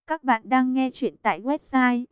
Các bạn đang nghe chuyện tại website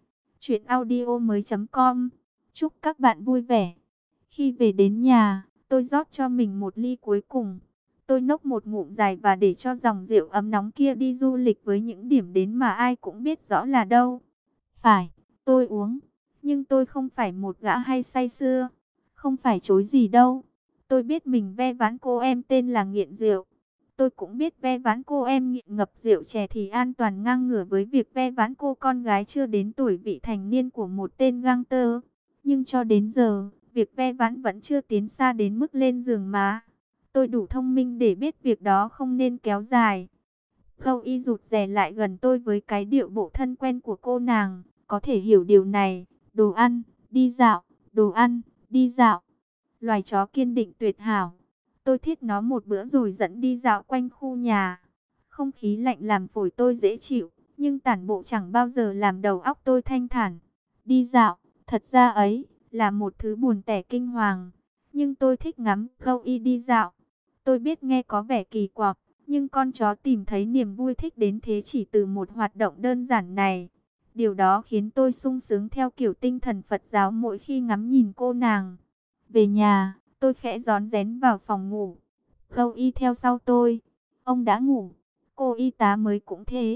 chuyenaudio.com. Chúc các bạn vui vẻ. Khi về đến nhà, tôi rót cho mình một ly cuối cùng. Tôi nốc một ngụm dài và để cho dòng rượu ấm nóng kia đi du lịch với những điểm đến mà ai cũng biết rõ là đâu. Phải, tôi uống, nhưng tôi không phải một gã hay say sưa. Không phải chối gì đâu. Tôi biết mình ve vãn cô em tên là nghiện rượu. Tôi cũng biết ve vãn cô em nghiện ngập rượu chè thì an toàn ngang ngửa với việc ve vãn cô con gái chưa đến tuổi vị thành niên của một tên gangster. Nhưng cho đến giờ, việc ve vãn vẫn chưa tiến xa đến mức lên giường má. Tôi đủ thông minh để biết việc đó không nên kéo dài. Khâu Y rụt rè lại gần tôi với cái điệu bộ thân quen của cô nàng. Có thể hiểu điều này. Đồ ăn, đi dạo, đồ ăn, đi dạo. Loài chó kiên định tuyệt hảo. Tôi thiết nó một bữa rồi dẫn đi dạo quanh khu nhà. Không khí lạnh làm phổi tôi dễ chịu, nhưng tản bộ chẳng bao giờ làm đầu óc tôi thanh thản. Đi dạo, thật ra ấy, là một thứ buồn tẻ kinh hoàng. Nhưng tôi thích ngắm Khâu Y đi dạo. Tôi biết nghe có vẻ kỳ quặc, nhưng con chó tìm thấy niềm vui thích đến thế chỉ từ một hoạt động đơn giản này. Điều đó khiến tôi sung sướng theo kiểu tinh thần Phật giáo mỗi khi ngắm nhìn cô nàng. Về nhà, tôi khẽ rón rén vào phòng ngủ. Khâu Y theo sau tôi. Ông đã ngủ. Cô y tá mới cũng thế.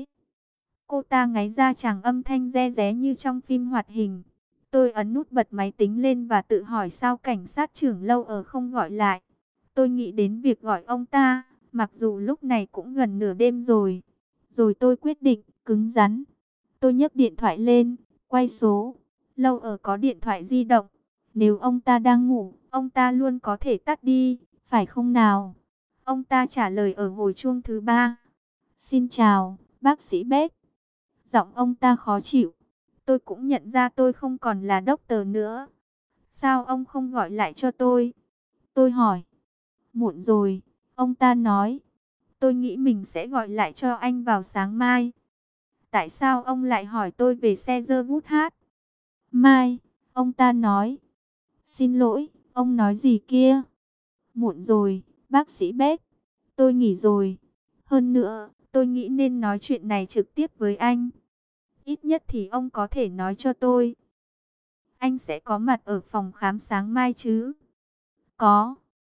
Cô ta ngáy ra chàng âm thanh re ré như trong phim hoạt hình. Tôi ấn nút bật máy tính lên và tự hỏi sao cảnh sát trưởng Lâu ở không gọi lại. Tôi nghĩ đến việc gọi ông ta, mặc dù lúc này cũng gần nửa đêm rồi. Rồi tôi quyết định, cứng rắn. Tôi nhấc điện thoại lên, quay số. Lâu ở có điện thoại di động. Nếu ông ta đang ngủ, ông ta luôn có thể tắt đi, phải không nào? Ông ta trả lời ở hồi chuông thứ 3. Xin chào, bác sĩ Beck. Giọng ông ta khó chịu. Tôi cũng nhận ra tôi không còn là doctor nữa. Sao ông không gọi lại cho tôi? Tôi hỏi. Muộn rồi, ông ta nói. Tôi nghĩ mình sẽ gọi lại cho anh vào sáng mai. Tại sao ông lại hỏi tôi về xe Woodhat? Mai, ông ta nói. Xin lỗi, ông nói gì kia? Muộn rồi, bác sĩ Beck. Tôi nghỉ rồi. Hơn nữa, tôi nghĩ nên nói chuyện này trực tiếp với anh. Ít nhất thì ông có thể nói cho tôi. Anh sẽ có mặt ở phòng khám sáng mai chứ? Có.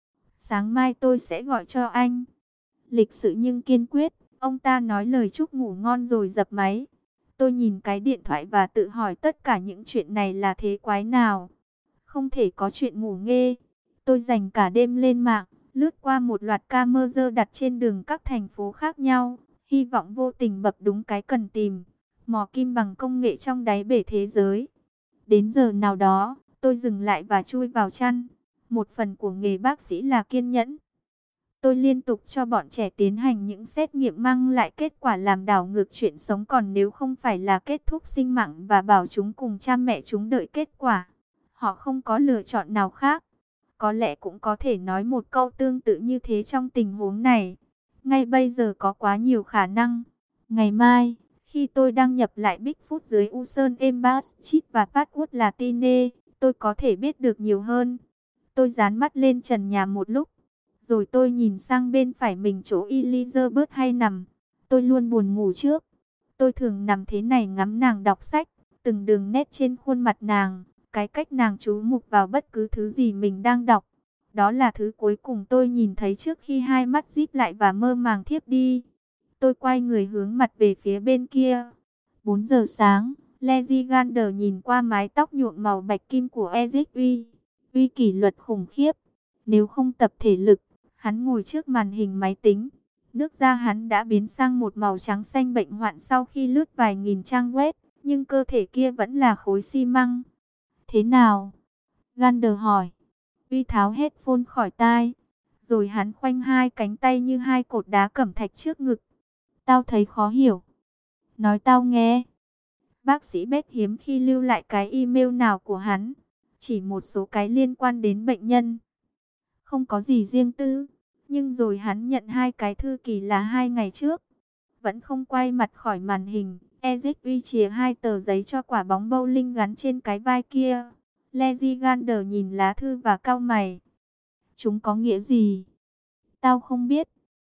Sáng mai tôi sẽ gọi cho anh. Lịch sự nhưng kiên quyết, ông ta nói lời chúc ngủ ngon rồi dập máy. Tôi nhìn cái điện thoại và tự hỏi tất cả những chuyện này là thế quái nào. Không thể có chuyện ngủ nghê. Tôi dành cả đêm lên mạng, lướt qua một loạt camera đặt trên đường các thành phố khác nhau, hy vọng vô tình bập đúng cái cần tìm. Mò kim bằng công nghệ trong đáy bể thế giới. Đến giờ nào đó, tôi dừng lại và chui vào chăn. Một phần của nghề bác sĩ là kiên nhẫn. Tôi liên tục cho bọn trẻ tiến hành những xét nghiệm mang lại kết quả làm đảo ngược chuyện sống, còn nếu không phải là kết thúc sinh mạng và bảo chúng cùng cha mẹ chúng đợi kết quả. Họ không có lựa chọn nào khác. Có lẽ cũng có thể nói một câu tương tự như thế trong tình huống này. Ngay bây giờ có quá nhiều khả năng. Ngày mai, khi tôi đăng nhập lại Bigfoot dưới Usain Embassy và password là Tine, tôi có thể biết được nhiều hơn. Tôi dán mắt lên trần nhà một lúc, rồi tôi nhìn sang bên phải mình chỗ Elizabeth hay nằm. Tôi luôn buồn ngủ trước. Tôi thường nằm thế này ngắm nàng đọc sách, từng đường nét trên khuôn mặt nàng, cái cách nàng chú mục vào bất cứ thứ gì mình đang đọc. Đó là thứ cuối cùng tôi nhìn thấy trước khi hai mắt díp lại và mơ màng thiếp đi. Tôi quay người hướng mặt về phía bên kia. 4 giờ sáng, Lady Gander nhìn qua mái tóc nhuộm màu bạch kim của Eric Uy. Uy kỷ luật khủng khiếp. Nếu không tập thể lực, hắn ngồi trước màn hình máy tính. Nước da hắn đã biến sang một màu trắng xanh bệnh hoạn sau khi lướt vài nghìn trang web, nhưng cơ thể kia vẫn là khối xi măng. Thế nào? Gander hỏi. Uy tháo headphone khỏi tai. Rồi hắn khoanh hai cánh tay như hai cột đá cẩm thạch trước ngực. Tao thấy khó hiểu. Nói tao nghe. Bác sĩ Beck hiếm khi lưu lại cái email nào của hắn. Chỉ một số cái liên quan đến bệnh nhân. Không có gì riêng tư. Nhưng rồi hắn nhận hai cái thư kỳ là 2 ngày trước. Vẫn không quay mặt khỏi màn hình. Eric Uy chìa hai tờ giấy cho quả bóng bowling gắn trên cái vai kia. Lady Gander nhìn lá thư và cau mày. Chúng có nghĩa gì? Tao không biết.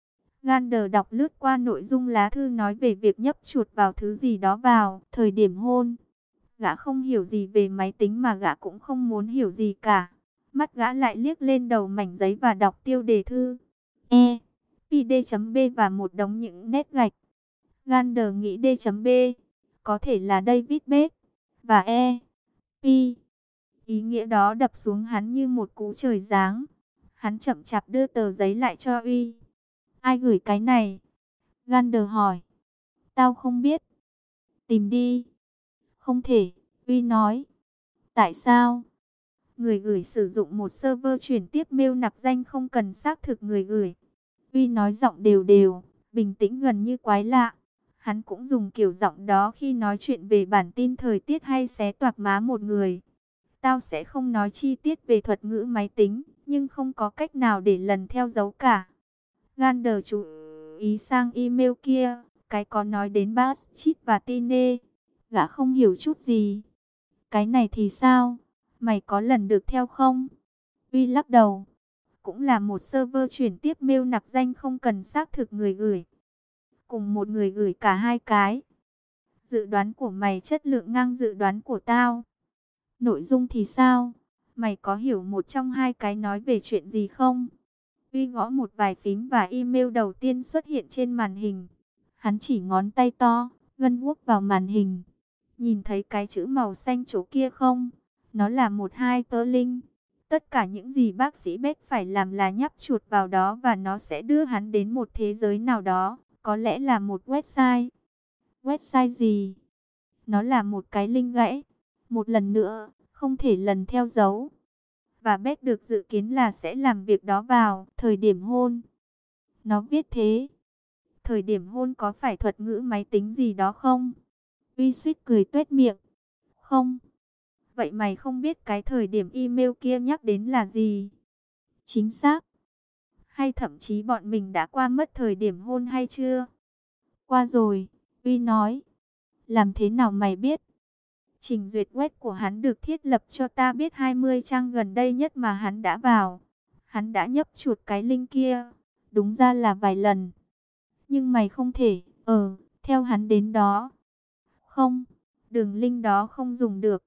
Gander đọc lướt qua nội dung lá thư nói về việc nhấp chuột vào thứ gì đó vào thời điểm hôn. Gã không hiểu gì về máy tính mà gã cũng không muốn hiểu gì cả. Mắt gã lại liếc lên đầu mảnh giấy và đọc tiêu đề thư. E, PD.B và một đống những nét gạch. Gander nghĩ D.B, có thể là David Beck, và E, P. Ý nghĩa đó đập xuống hắn như một cú trời giáng. Hắn chậm chạp đưa tờ giấy lại cho Uy. Ai gửi cái này? Gander hỏi. Tao không biết. Tìm đi. Không thể, Uy nói. Tại sao? Người gửi sử dụng một server chuyển tiếp mail nặc danh không cần xác thực người gửi. Uy nói giọng đều đều, bình tĩnh gần như quái lạ. Hắn cũng dùng kiểu giọng đó khi nói chuyện về bản tin thời tiết hay xé toạc má một người. Tao sẽ không nói chi tiết về thuật ngữ máy tính, nhưng không có cách nào để lần theo dấu cả. Gander chú ý sang email kia, cái có nói đến Baschit và Tine. Gã không hiểu chút gì. Cái này thì sao? Mày có lần được theo không? Uy lắc đầu. Cũng là một server chuyển tiếp mail nặc danh không cần xác thực người gửi. Cùng một người gửi cả hai cái. Dự đoán của mày chất lượng ngang dự đoán của tao. Nội dung thì sao? Mày có hiểu một trong hai cái nói về chuyện gì không? Uy gõ một vài phím và email đầu tiên xuất hiện trên màn hình. Hắn chỉ ngón tay to, gân guốc vào màn hình. Nhìn thấy cái chữ màu xanh chỗ kia không? Nó là một hyperlink. Tất cả những gì bác sĩ Beck phải làm là nhấp chuột vào đó và nó sẽ đưa hắn đến một thế giới nào đó. Có lẽ là một website. Website gì? Nó là một cái link gãy. Một lần nữa, không thể lần theo dấu. Và Beck được dự kiến là sẽ làm việc đó vào thời điểm hôn. Nó viết thế. Thời điểm hôn có phải thuật ngữ máy tính gì đó không? Uy suýt cười tuét miệng. Không. Vậy mày không biết cái thời điểm email kia nhắc đến là gì? Chính xác. Hay thậm chí bọn mình đã qua mất thời điểm hôn hay chưa? Qua rồi, Uy nói. Làm thế nào mày biết? Trình duyệt web của hắn được thiết lập cho ta biết 20 trang gần đây nhất mà hắn đã vào. Hắn đã nhấp chuột cái link kia. Đúng ra là vài lần. Nhưng mày không thể, theo hắn đến đó. Không, đường link đó không dùng được.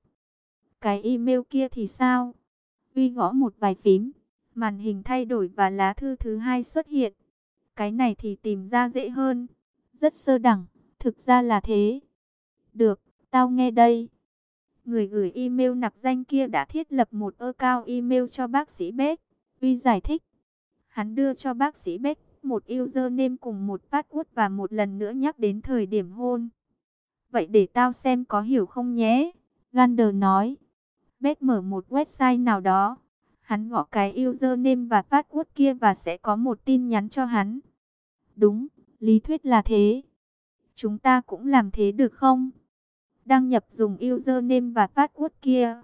Cái email kia thì sao? Uy gõ một vài phím. Màn hình thay đổi và lá thư thứ hai xuất hiện. Cái này thì tìm ra dễ hơn. Rất sơ đẳng, thực ra là thế. Được, tao nghe đây. Người gửi email nặc danh kia đã thiết lập một account email cho bác sĩ Beck. Uy giải thích. Hắn đưa cho bác sĩ Beck một username cùng một password và một lần nữa nhắc đến thời điểm hôn. Vậy để tao xem có hiểu không nhé. Gander nói. Beck mở một website nào đó. Hắn gõ cái username và password kia và sẽ có một tin nhắn cho hắn. Đúng, lý thuyết là thế. Chúng ta cũng làm thế được không? Đăng nhập dùng username và password kia.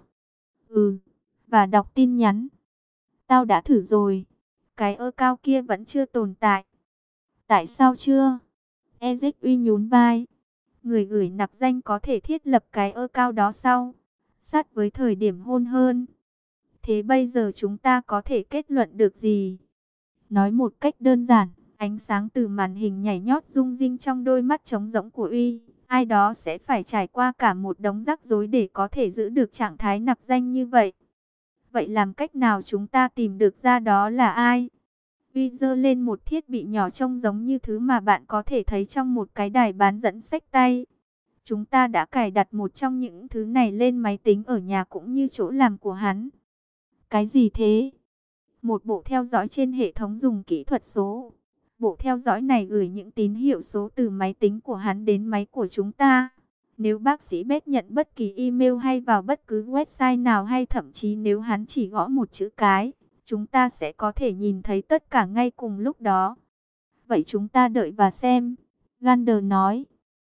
Và đọc tin nhắn. Tao đã thử rồi. Cái account kia vẫn chưa tồn tại. Tại sao chưa? Ezic Uy nhún vai. Người gửi nặc danh có thể thiết lập cái account đó sau. Sát với thời điểm hôn hơn. Thế bây giờ chúng ta có thể kết luận được gì? Nói một cách đơn giản, ánh sáng từ màn hình nhảy nhót rung rinh trong đôi mắt trống rỗng của Uy. Ai đó sẽ phải trải qua cả một đống rắc rối để có thể giữ được trạng thái nặc danh như vậy. Vậy làm cách nào chúng ta tìm được ra đó là ai? Uy giơ lên một thiết bị nhỏ trông giống như thứ mà bạn có thể thấy trong một cái đài bán dẫn xách tay. Chúng ta đã cài đặt một trong những thứ này lên máy tính ở nhà cũng như chỗ làm của hắn. Cái gì thế? Một bộ theo dõi trên hệ thống dùng kỹ thuật số. Bộ theo dõi này gửi những tín hiệu số từ máy tính của hắn đến máy của chúng ta. Nếu bác sĩ Beck nhận bất kỳ email hay vào bất cứ website nào hay thậm chí nếu hắn chỉ gõ một chữ cái, chúng ta sẽ có thể nhìn thấy tất cả ngay cùng lúc đó. Vậy chúng ta đợi và xem. Gander nói.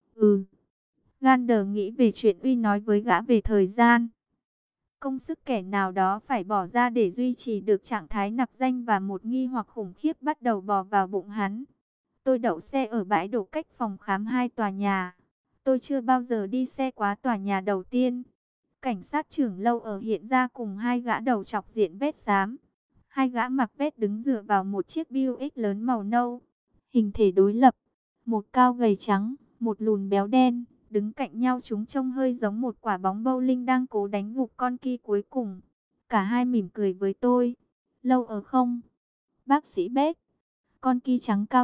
Gander nghĩ về chuyện Uy nói với gã về thời gian. Công sức kẻ nào đó phải bỏ ra để duy trì được trạng thái nặc danh và một nghi hoặc khủng khiếp bắt đầu bò vào bụng hắn. Tôi đậu xe ở bãi đổ cách phòng khám 2 tòa nhà. Tôi chưa bao giờ đi xe quá tòa nhà đầu tiên. Cảnh sát trưởng lâu ở hiện ra cùng hai gã đầu chọc diện vest xám. Hai gã mặc vest đứng dựa vào một chiếc Buick lớn màu nâu. hình thể đối lập, một cao gầy trắng, một lùn béo đen, đứng cạnh nhau chúng trông hơi giống một quả bóng bowling đang cố đánh gục con kia cuối cùng. Cả hai mỉm cười với tôi. Lâu ở không? Bác sĩ Beck. Con kia trắng cao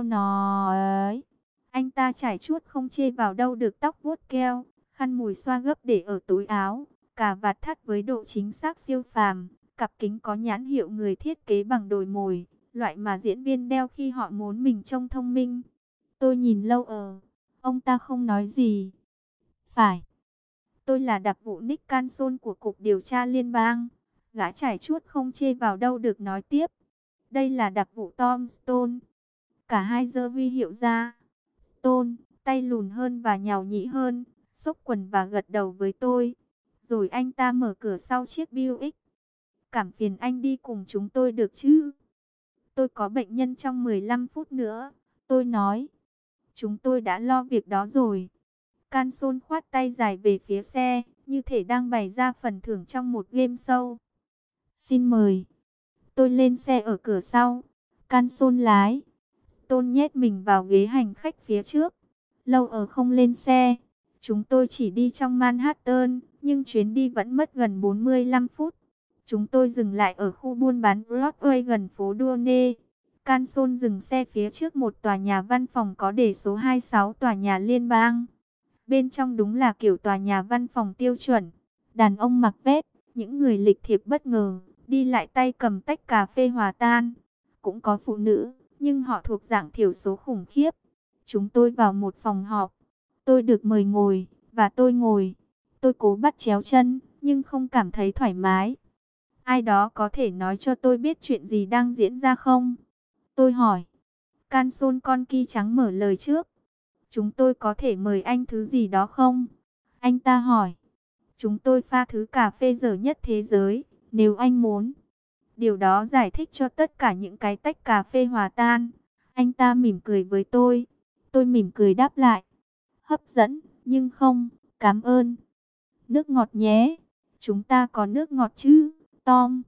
nói. Anh ta trải chuốt không chê vào đâu được tóc vuốt keo, khăn mùi xoa gấp để ở túi áo, cà vạt thắt với độ chính xác siêu phàm, cặp kính có nhãn hiệu người thiết kế bằng đồi mồi, loại mà diễn viên đeo khi họ muốn mình trông thông minh. Tôi nhìn Lâu ở, ông ta không nói gì. Phải, tôi là đặc vụ Nick Canson của Cục Điều tra Liên bang. Gã trải chuốt không chê vào đâu được nói tiếp. Đây là đặc vụ Tom Stone. Cả hai giơ huy hiệu ra. Stone, tay lùn hơn và nhàu nhĩ hơn, xốc quần và gật đầu với tôi. Rồi anh ta mở cửa sau chiếc Buick. Cảm phiền anh đi cùng chúng tôi được chứ? Tôi có bệnh nhân trong 15 phút nữa. Tôi nói. Chúng tôi đã lo việc đó rồi. Canson khoát tay dài về phía xe, như thể đang bày ra phần thưởng trong một game show. Xin mời. Tôi lên xe ở cửa sau. Canson lái. Stone nhét mình vào ghế hành khách phía trước. Lâu ở không lên xe. Chúng tôi chỉ đi trong Manhattan, nhưng chuyến đi vẫn mất gần 45 phút. Chúng tôi dừng lại ở khu buôn bán Broadway gần phố Duane. Canson dừng xe phía trước một tòa nhà văn phòng có đề số 26 tòa nhà liên bang. Bên trong đúng là kiểu tòa nhà văn phòng tiêu chuẩn. Đàn ông mặc vest, những người lịch thiệp bất ngờ, đi lại tay cầm tách cà phê hòa tan. Cũng có phụ nữ, nhưng họ thuộc dạng thiểu số khủng khiếp. Chúng tôi vào một phòng họp. Tôi được mời ngồi, và tôi ngồi. Tôi cố bắt chéo chân, nhưng không cảm thấy thoải mái. Ai đó có thể nói cho tôi biết chuyện gì đang diễn ra không? Tôi hỏi. Canson con kia trắng mở lời trước. Chúng tôi có thể mời anh thứ gì đó không? Anh ta hỏi. Chúng tôi pha thứ cà phê dở nhất thế giới, nếu anh muốn. Điều đó giải thích cho tất cả những cái tách cà phê hòa tan. Anh ta mỉm cười với tôi. Tôi mỉm cười đáp lại. Hấp dẫn, nhưng không, cảm ơn. Nước ngọt nhé. Chúng ta có nước ngọt chứ, Tom?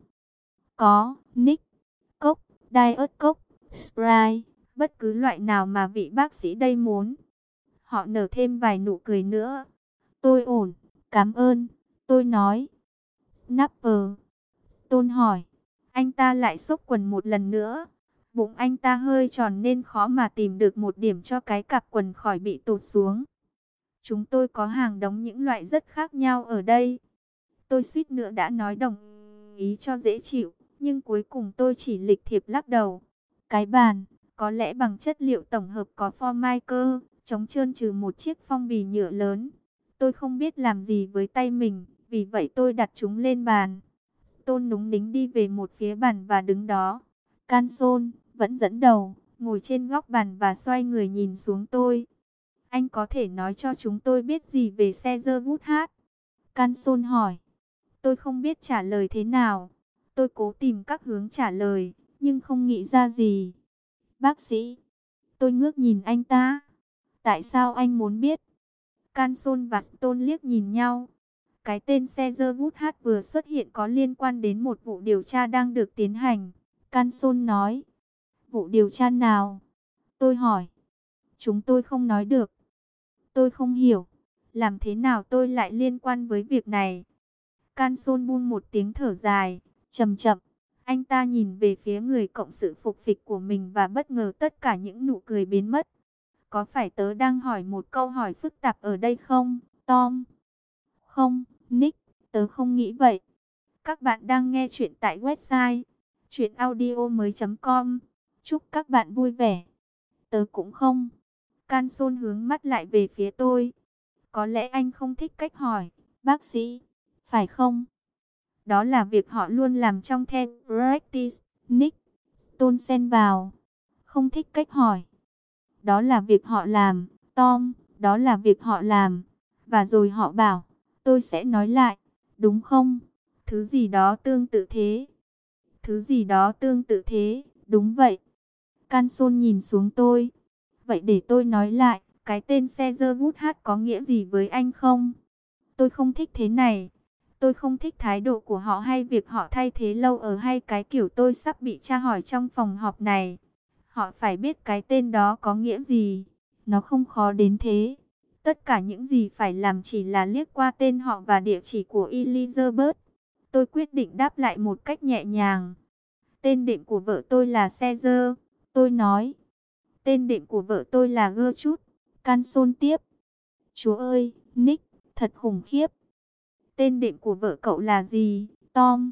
Có, Nick. Coke, Diet Coke, Sprite, bất cứ loại nào mà vị bác sĩ đây muốn. Họ nở thêm vài nụ cười nữa. Tôi ổn, cảm ơn, tôi nói. Snapper. Tôn hỏi. Anh ta lại xốc quần một lần nữa. Bụng anh ta hơi tròn nên khó mà tìm được một điểm cho cái cặp quần khỏi bị tụt xuống. Chúng tôi có hàng đống những loại rất khác nhau ở đây. Tôi suýt nữa đã nói đồng ý cho dễ chịu, nhưng cuối cùng tôi chỉ lịch thiệp lắc đầu. Cái bàn, có lẽ bằng chất liệu tổng hợp có Formica, chống trơn trừ một chiếc phong bì nhựa lớn. Tôi không biết làm gì với tay mình, vì vậy tôi đặt chúng lên bàn. Tôn núng nính đi về một phía bàn và đứng đó. Canson vẫn dẫn đầu, ngồi trên góc bàn và xoay người nhìn xuống tôi. Anh có thể nói cho chúng tôi biết gì về Caesar Woodhat? Canson hỏi. Tôi không biết trả lời thế nào. Tôi cố tìm các hướng trả lời, nhưng không nghĩ ra gì. Bác sĩ. Tôi ngước nhìn anh ta. Tại sao anh muốn biết? Canson và Stone liếc nhìn nhau. Cái tên Caesar Woodhat vừa xuất hiện có liên quan đến một vụ điều tra đang được tiến hành. Canson nói. Vụ điều tra nào? Tôi hỏi. Chúng tôi không nói được. Tôi không hiểu. Làm thế nào tôi lại liên quan với việc này? Canson buông một tiếng thở dài, chậm chậm. Anh ta nhìn về phía người cộng sự phục phịch của mình và bất ngờ tất cả những nụ cười biến mất. Có phải tớ đang hỏi một câu hỏi phức tạp ở đây không, Tom? Không, Nick, tớ không nghĩ vậy. Các bạn đang nghe chuyện tại website chuyenaudio.com. Chúc các bạn vui vẻ. Tớ cũng không. Canson hướng mắt lại về phía tôi. Có lẽ anh không thích cách hỏi, bác sĩ, phải không? Đó là việc họ luôn làm trong the practice, Nick. Stone xen vào. Không thích cách hỏi. Đó là việc họ làm, Tom, đó là việc họ làm. Và rồi họ bảo, tôi sẽ nói lại, đúng không? Thứ gì đó tương tự thế. Thứ gì đó tương tự thế, đúng vậy. Canson nhìn xuống tôi. Vậy để tôi nói lại, cái tên Caesar Woodhat có nghĩa gì với anh không? Tôi không thích thế này. Tôi không thích thái độ của họ hay việc họ thay thế Lâu ở hay cái kiểu tôi sắp bị tra hỏi trong phòng họp này. Họ phải biết cái tên đó có nghĩa gì. Nó không khó đến thế. Tất cả những gì phải làm chỉ là liếc qua tên họ và địa chỉ của Elizabeth. Tôi quyết định đáp lại một cách nhẹ nhàng. Tên đệm của vợ tôi là Caesar. Tôi nói. Tên đệm của vợ tôi là Gertrude. Canson tiếp. Chúa ơi, Nick, thật khủng khiếp. Tên đệm của vợ cậu là gì, Tom?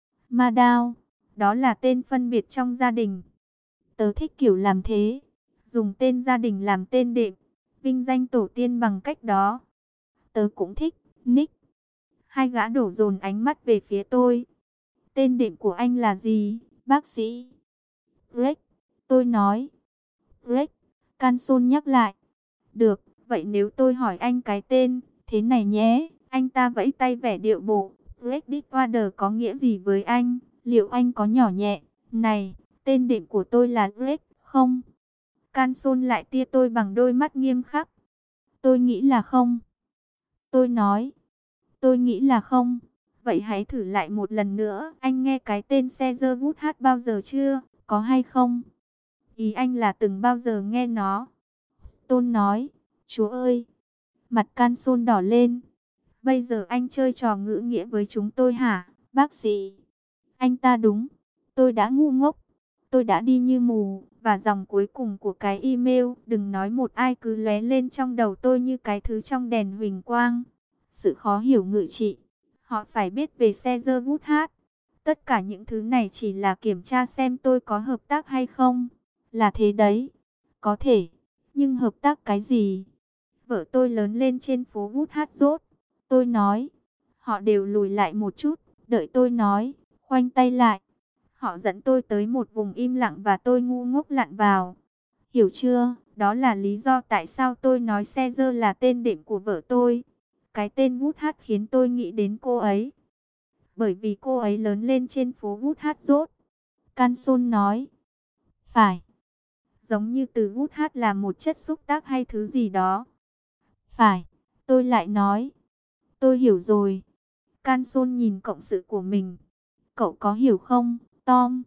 Madao. Đó là tên phân biệt trong gia đình. Tớ thích kiểu làm thế. Dùng tên gia đình làm tên đệm. Vinh danh tổ tiên bằng cách đó. Tớ cũng thích, Nick. Hai gã đổ dồn ánh mắt về phía tôi. Tên đệm của anh là gì, bác sĩ? Greg, tôi nói. Greg, Canson nhắc lại. Được, vậy nếu tôi hỏi anh cái tên, thế này nhé. Anh ta vẫy tay vẻ điệu bộ. Greg Deepwater có nghĩa gì với anh? Liệu anh có nhỏ nhẹ? Này, tên đệm của tôi là Greg, không? Canson lại tia tôi bằng đôi mắt nghiêm khắc. Tôi nghĩ là không. Tôi nói. Tôi nghĩ là không. Vậy hãy thử lại một lần nữa. Anh nghe cái tên Caesar Woodhat bao giờ chưa? Có hay không? Ý anh là từng bao giờ nghe nó. Tôn nói. Chúa ơi! Mặt Canson đỏ lên. Bây giờ anh chơi trò ngữ nghĩa với chúng tôi hả, bác sĩ? Anh ta đúng. Tôi đã ngu ngốc. Tôi đã đi như mù. Và dòng cuối cùng của cái email, đừng nói một ai, cứ lóe lên trong đầu tôi như cái thứ trong đèn huỳnh quang. Sự khó hiểu ngự trị. Họ phải biết về Caesar Woodhat. Tất cả những thứ này chỉ là kiểm tra xem tôi có hợp tác hay không. Là thế đấy. Có thể. Nhưng hợp tác cái gì? Vợ tôi lớn lên trên phố Woodhat Road. Tôi nói. Họ đều lùi lại một chút. Đợi tôi nói. Khoanh tay lại. Họ dẫn tôi tới một vùng im lặng và tôi ngu ngốc lặn vào. Hiểu chưa? Đó là lý do tại sao tôi nói Caesar là tên đệm của vợ tôi. Cái tên Woodhat khiến tôi nghĩ đến cô ấy. Bởi vì cô ấy lớn lên trên phố Woodhat Road. Canson nói. Phải. Giống như từ Woodhat là một chất xúc tác hay thứ gì đó. Phải. Tôi lại nói. Tôi hiểu rồi. Canson nhìn cộng sự của mình. Cậu có hiểu không, Tom?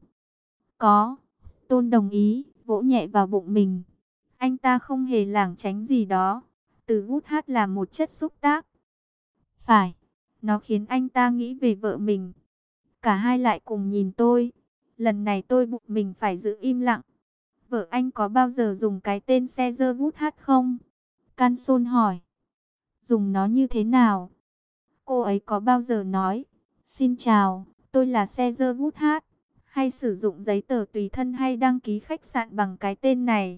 Có. Tôn đồng ý, vỗ nhẹ vào bụng mình. Anh ta không hề lảng tránh gì đó. Từ Woodhat là một chất xúc tác. Phải. Nó khiến anh ta nghĩ về vợ mình. Cả hai lại cùng nhìn tôi. Lần này tôi buộc mình phải giữ im lặng. Vợ anh có bao giờ dùng cái tên Caesar Woodhat không? Canson hỏi. Dùng nó như thế nào? Cô ấy có bao giờ nói, xin chào, tôi là Caesar Woodhat, hay sử dụng giấy tờ tùy thân hay đăng ký khách sạn bằng cái tên này?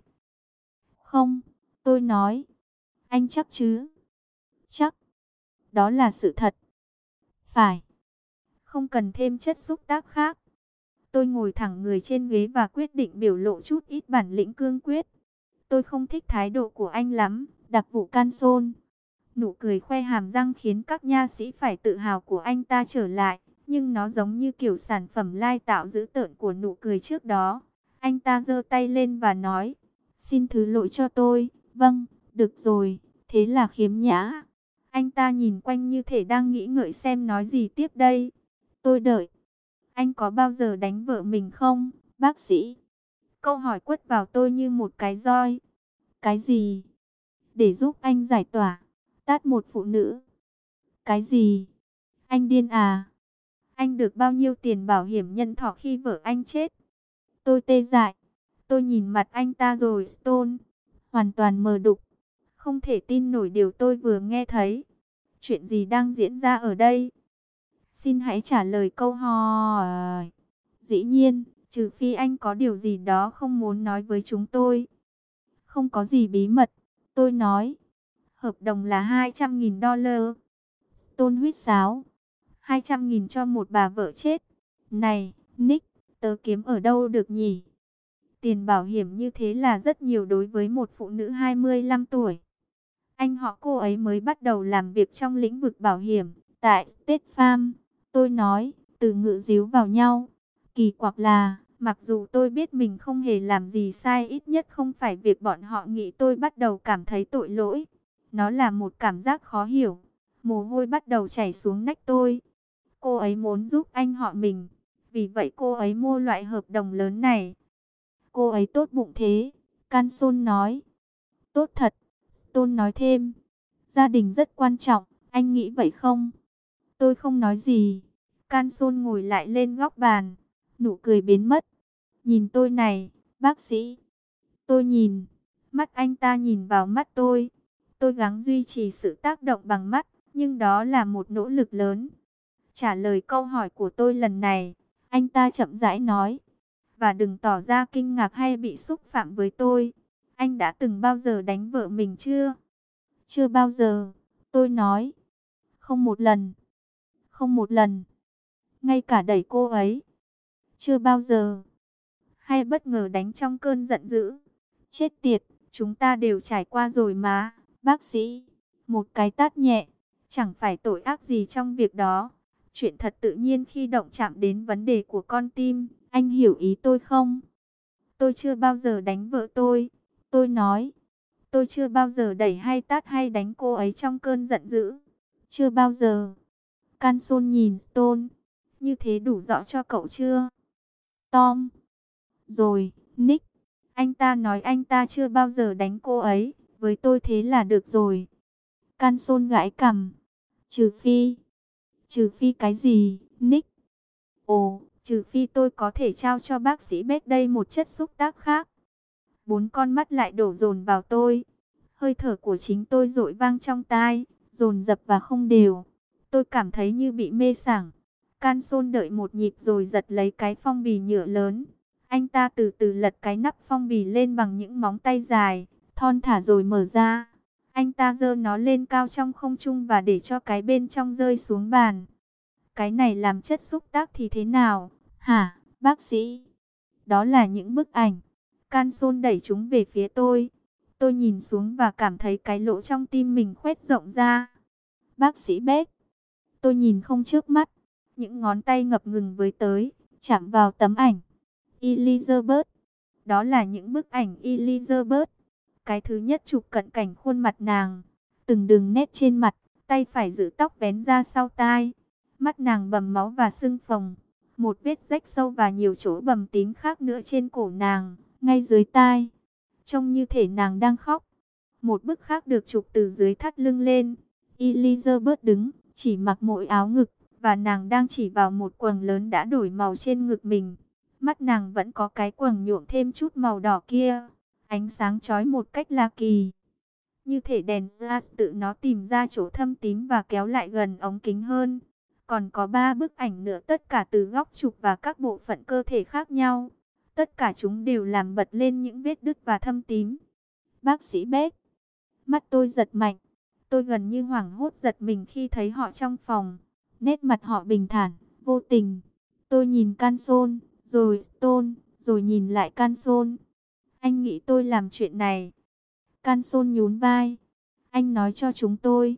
Không, tôi nói. Anh chắc chứ? Chắc. Đó là sự thật. Phải. Không cần thêm chất xúc tác khác. Tôi ngồi thẳng người trên ghế và quyết định biểu lộ chút ít bản lĩnh cương quyết. Tôi không thích thái độ của anh lắm, đặc vụ Canson. Nụ cười khoe hàm răng khiến các nha sĩ phải tự hào của anh ta trở lại. Nhưng nó giống như kiểu sản phẩm lai tạo dữ tợn của nụ cười trước đó. Anh ta giơ tay lên và nói. Xin thứ lỗi cho tôi. Vâng, được rồi. Thế là khiếm nhã. Anh ta nhìn quanh như thể đang nghĩ ngợi xem nói gì tiếp đây. Tôi đợi. Anh có bao giờ đánh vợ mình không, bác sĩ? Câu hỏi quất vào tôi như một cái roi. Cái gì? Để giúp anh giải tỏa. Tát một phụ nữ. Cái gì? Anh điên à? Anh được bao nhiêu tiền bảo hiểm nhân thọ khi vợ anh chết? Tôi tê dại. Tôi nhìn mặt anh ta rồi Stone. Hoàn toàn mờ đục. Không thể tin nổi điều tôi vừa nghe thấy. Chuyện gì đang diễn ra ở đây? Xin hãy trả lời câu hỏi. Dĩ nhiên, trừ phi anh có điều gì đó không muốn nói với chúng tôi. Không có gì bí mật, tôi nói. Hợp đồng là 200.000 đô. Tôn huýt sáo. 200.000 cho một bà vợ chết. Này, Nick, tớ kiếm ở đâu được nhỉ? Tiền bảo hiểm như thế là rất nhiều đối với một phụ nữ 25 tuổi. Anh họ cô ấy mới bắt đầu làm việc trong lĩnh vực bảo hiểm, tại State Farm. Tôi nói, từ ngữ díu vào nhau. Kỳ quặc là, mặc dù tôi biết mình không hề làm gì sai, ít nhất không phải việc bọn họ nghĩ tôi bắt đầu cảm thấy tội lỗi. Nó là một cảm giác khó hiểu. Mồ hôi bắt đầu chảy xuống nách tôi. Cô ấy muốn giúp anh họ mình. Vì vậy cô ấy mua loại hợp đồng lớn này. cô ấy tốt bụng thế? Canson nói. Tốt thật. Tôn nói thêm. Gia đình rất quan trọng, anh nghĩ vậy không? Tôi không nói gì. Canson ngồi lại lên góc bàn. Nụ cười biến mất. Nhìn tôi này, bác sĩ. Tôi nhìn. Mắt anh ta nhìn vào mắt tôi. Tôi gắng duy trì sự tác động bằng mắt, nhưng đó là một nỗ lực lớn. Trả lời câu hỏi của tôi lần này, anh ta chậm rãi nói. Và đừng tỏ ra kinh ngạc hay bị xúc phạm với tôi. Anh đã từng bao giờ đánh vợ mình chưa? Chưa bao giờ, tôi nói. Không một lần. Không một lần. Ngay cả đẩy cô ấy. Chưa bao giờ. Hay bất ngờ đánh trong cơn giận dữ. Chết tiệt, chúng ta đều trải qua rồi mà, bác sĩ. Một cái tát nhẹ, chẳng phải tội ác gì trong việc đó. Chuyện thật tự nhiên khi động chạm đến vấn đề của con tim, anh hiểu ý tôi không? Tôi chưa bao giờ đánh vợ tôi nói. Tôi chưa bao giờ đẩy hay tát hay đánh cô ấy trong cơn giận dữ. Chưa bao giờ. Canson nhìn Stone. Như thế đủ rõ cho cậu chưa? Tom. Rồi, Nick. Anh ta nói anh ta chưa bao giờ đánh cô ấy. Với tôi thế là được rồi. Canson gãi cằm. Trừ phi. Trừ phi cái gì, Nick? Ồ, trừ phi tôi có thể trao cho bác sĩ Beck đây một chất xúc tác khác. Bốn con mắt lại đổ dồn vào tôi. Hơi thở của chính tôi dội vang trong tai, dồn dập và không đều. Tôi cảm thấy như bị mê sảng. Canson đợi một nhịp rồi giật lấy cái phong bì nhựa lớn. Anh ta từ từ lật cái nắp phong bì lên bằng những móng tay dài, thon thả rồi mở ra. Anh ta giơ nó lên cao trong không trung và để cho cái bên trong rơi xuống bàn. Cái này làm chất xúc tác thì thế nào? Hả, bác sĩ? Đó là những bức ảnh. Canson đẩy chúng về phía tôi. Tôi nhìn xuống và cảm thấy cái lỗ trong tim mình khoét rộng ra. Bác sĩ Beck. Tôi nhìn không chớp mắt. Những ngón tay ngập ngừng với tới, chạm vào tấm ảnh. Elizabeth. Đó là những bức ảnh Elizabeth. Cái thứ nhất chụp cận cảnh khuôn mặt nàng. Từng đường nét trên mặt, tay phải giữ tóc vén ra sau tai. Mắt nàng bầm máu và sưng phồng. Một vết rách sâu và nhiều chỗ bầm tím khác nữa trên cổ nàng, ngay dưới tai. Trông như thể nàng đang khóc. Một bức khác được chụp từ dưới thắt lưng lên. Elizabeth đứng, chỉ mặc mỗi áo ngực, và nàng đang chỉ vào một quầng lớn đã đổi màu trên ngực mình. Mắt nàng vẫn có cái quầng nhuộm thêm chút màu đỏ kia. Ánh sáng chói một cách lạ kỳ. Như thể đèn flash tự nó tìm ra chỗ thâm tím và kéo lại gần ống kính hơn. Còn có 3 bức ảnh nữa, tất cả từ góc chụp và các bộ phận cơ thể khác nhau. Tất cả chúng đều làm bật lên những vết đứt và thâm tím. Bác sĩ Beck. Mắt tôi giật mạnh. Tôi gần như hoảng hốt giật mình khi thấy họ trong phòng. Nét mặt họ bình thản, vô tình. Tôi nhìn Canson, rồi Stone, rồi nhìn lại Canson. Anh nghĩ tôi làm chuyện này? Canson nhún vai. Anh nói cho chúng tôi.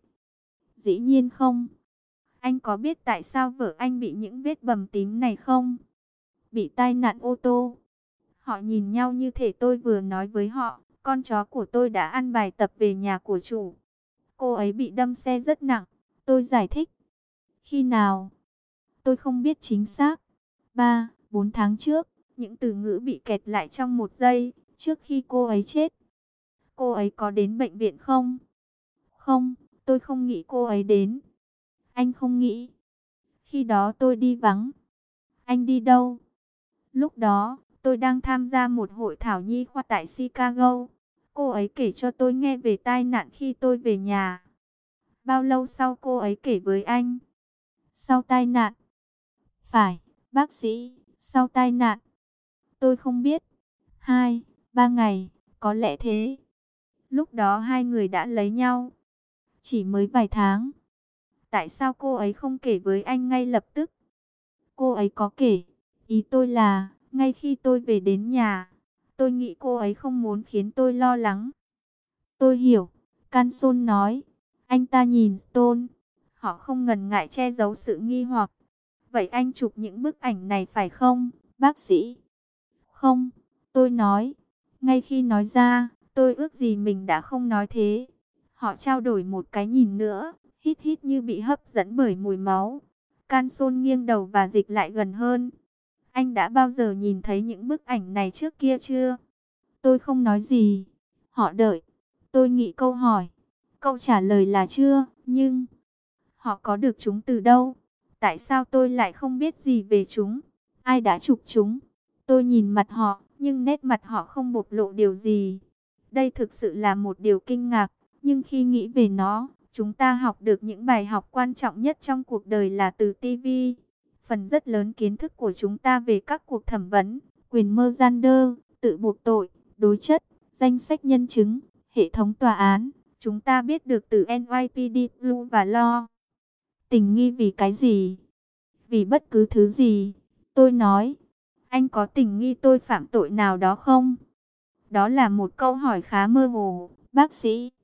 Dĩ nhiên không. Anh có biết tại sao vợ anh bị những vết bầm tím này không? Bị tai nạn ô tô. Họ nhìn nhau như thể tôi vừa nói với họ. Con chó của tôi đã ăn bài tập về nhà của chủ. Cô ấy bị đâm xe rất nặng. Tôi giải thích. Khi nào? Tôi không biết chính xác. 3-4 tháng trước. Những từ ngữ bị kẹt lại trong một giây. Trước khi cô ấy chết. Cô ấy có đến bệnh viện không? Không, tôi không nghĩ cô ấy đến. Anh không nghĩ. Khi đó tôi đi vắng. Anh đi đâu? Lúc đó, tôi đang tham gia một hội thảo nhi khoa tại Chicago. Cô ấy kể cho tôi nghe về tai nạn khi tôi về nhà. Bao lâu sau cô ấy kể với anh? Sau tai nạn. Phải, bác sĩ, sau tai nạn. Tôi không biết. 2-3 ngày, có lẽ thế. Lúc đó hai người đã lấy nhau. Chỉ mới vài tháng. Tại sao cô ấy không kể với anh ngay lập tức? Cô ấy có kể. Ý tôi là, ngay khi tôi về đến nhà, tôi nghĩ cô ấy không muốn khiến tôi lo lắng. Tôi hiểu, Canson nói. Anh ta nhìn Stone. Họ không ngần ngại che giấu sự nghi hoặc. Vậy anh chụp những bức ảnh này phải không, bác sĩ? Không, tôi nói. Ngay khi nói ra, tôi ước gì mình đã không nói thế. Họ trao đổi một cái nhìn nữa, hít hít như bị hấp dẫn bởi mùi máu. Canson nghiêng đầu và dịch lại gần hơn. Anh đã bao giờ nhìn thấy những bức ảnh này trước kia chưa? Tôi không nói gì. Họ đợi. Tôi nghĩ câu hỏi. Câu trả lời là chưa, nhưng họ có được chúng từ đâu? Tại sao tôi lại không biết gì về chúng? Ai đã chụp chúng? Tôi nhìn mặt họ, nhưng nét mặt họ không bộc lộ điều gì. Đây thực sự là một điều kinh ngạc, nhưng khi nghĩ về nó, chúng ta học được những bài học quan trọng nhất trong cuộc đời là từ TV. Phần rất lớn kiến thức của chúng ta về các cuộc thẩm vấn, quyền mơ gian đơ, tự buộc tội, đối chất, danh sách nhân chứng, hệ thống tòa án. Chúng ta biết được từ NYPD Blue và Law. Tình nghi vì cái gì? Vì bất cứ thứ gì. Tôi nói, anh có tình nghi tôi phạm tội nào đó không? Đó là một câu hỏi khá mơ hồ, bác sĩ.